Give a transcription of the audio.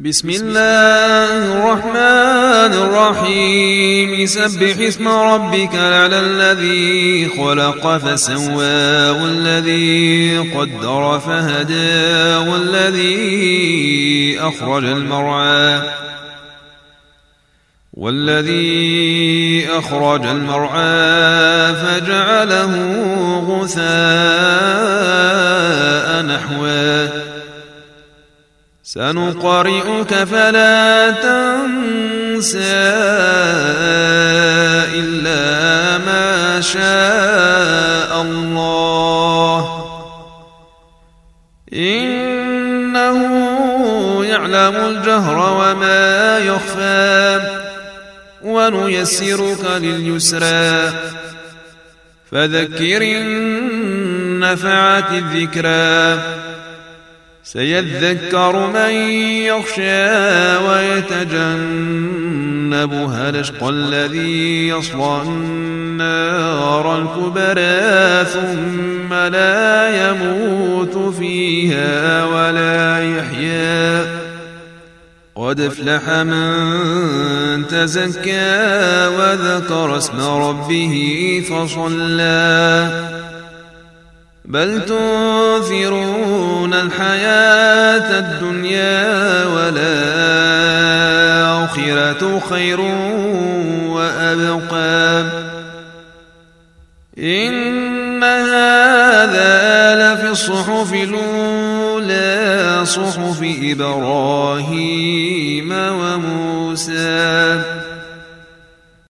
بسم الله الرحمن الرحيم سبح اسم ربك الأعلى الذي خلق فسوى والذي قدر فهدى والذي أخرج المرعى فجعله غثاء نحوه سنقرئك فلا تنسى إلا ما شاء الله إنه يعلم الجهر وما يخفى ونيسرك لليسرى فذكر إن نفعت الذكرى سيذكر من يخشى ويتجنبها الأشقى الذي يصلى النار الكبرى ثم لا يموت فيها ولا يحيا قد افلح من تزكى وذكر اسم ربه فصلى بل تؤثرون الحياة الدنيا والآخرة خير وأبقى إن هذا لفي الصحف الأولى صحف إبراهيم وموسى